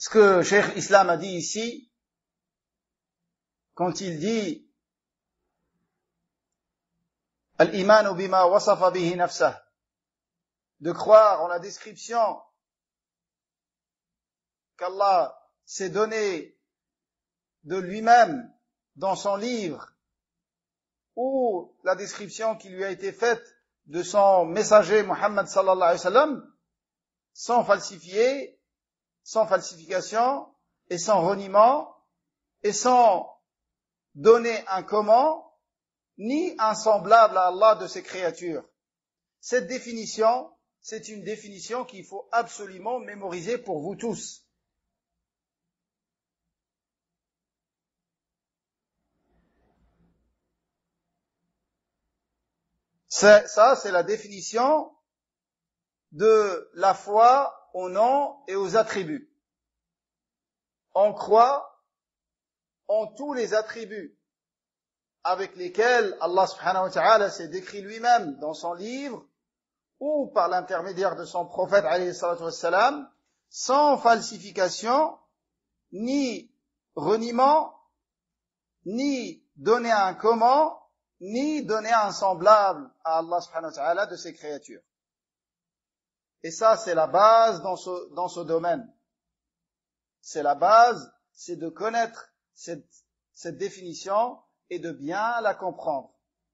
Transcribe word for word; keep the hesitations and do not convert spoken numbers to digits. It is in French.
ce que Cheikh Islam a dit ici, quand il dit Al-imanu bima wasafa bihi nafsah, de croire en la description qu'Allah s'est donné de lui-même dans son livre, ou la description qui lui a été faite de son messager Muhammad sallallahu alayhi wa sallam, sans falsifier, sans falsification, et sans reniement, et sans donner un comment, ni un semblable à Allah de ses créatures. Cette définition, c'est une définition qu'il faut absolument mémoriser pour vous tous. C'est, ça, c'est la définition de la foi aux noms et aux attributs. On croit en tous les attributs avec lesquels Allah subhanahu wa ta'ala s'est décrit lui-même dans son livre ou par l'intermédiaire de son prophète alayhi salatu wassalam, sans falsification, ni reniement, ni donner un comment, ni donner un semblable à Allah subhanahu wa ta'ala de ses créatures. Et ça, c'est la base dans ce, dans ce domaine. C'est la base, c'est de connaître cette, cette définition et de bien la comprendre.